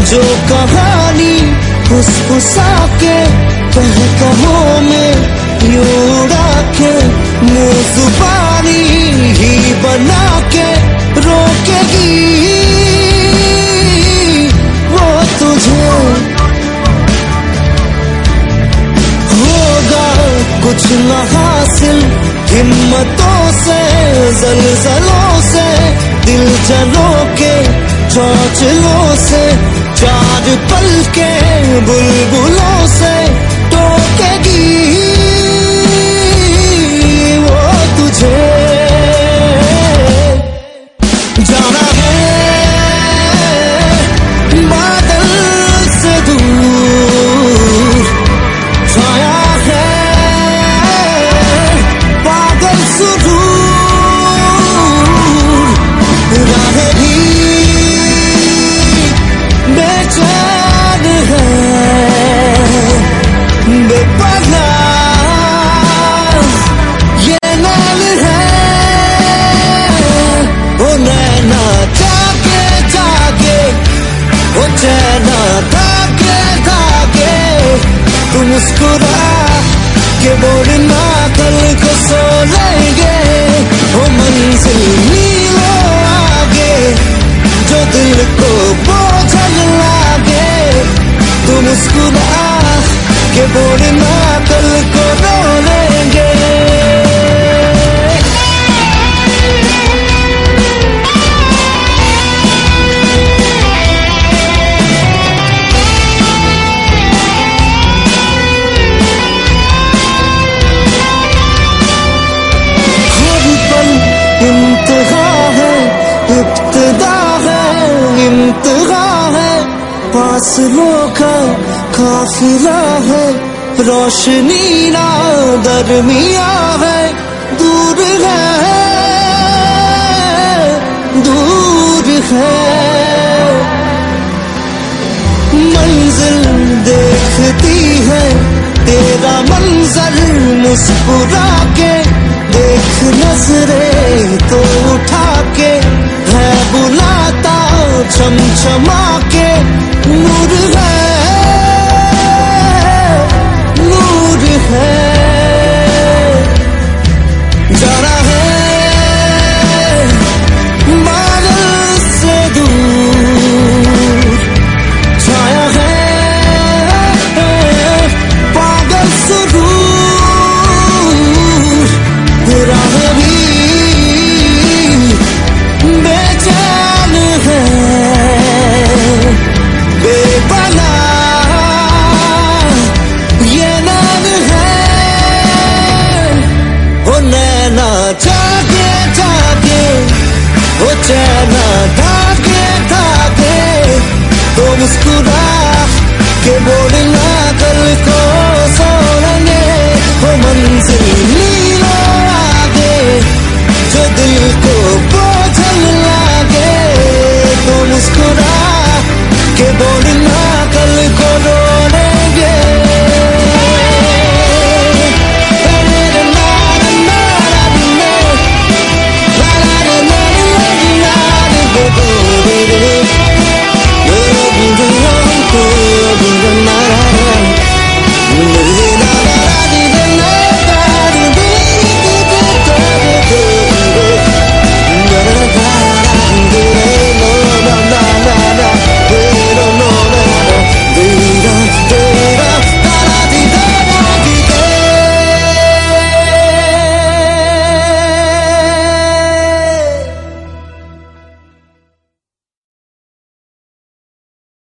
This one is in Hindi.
जो कहानी फुसफुसा के कहकहों में यूं उड़ा के मुज़बानी ही बना के रोकेगी वो तुझे। होगा कुछ न हासिल हिम्मतों से ज़लज़लों से दिल जलों के चौचलों से चार पल के बुलबुलों से टोकेगी वो तुझे। जाना है बादल से दूर, छाया है पागल सुरूर, राहें भी बेचैन है बेपनाह ये नैन है। वो नैना जागे जागे वो चैना धागे धागे, तू मुस्कुरा के बोलना कल को सो लेंगे। वो मंजिल मीलों आगे जो दिल को बोझल लागे, तू मुस्कुरा के बोलना कल को रो लेंगे। हर पल इम्तिहा है, इब्तिदा है, इम्तिहा है, फासलों का काफिला है, रोशनी ना दरमिया है, दूर है दूर है। मंजिल देखती है तेरा मंजर मुस्कुरा के, देख नजरें तो उठा के, है बुलाता चमचमा के, नूर है नूर है। जाना है बादल से दूर, छाया है पागल सुरूर, राहें भी बेचैन है बेपनाह ये नैन है। वो नैना जागे जागे वो चैना धागे धागे, तो मुस्कुरा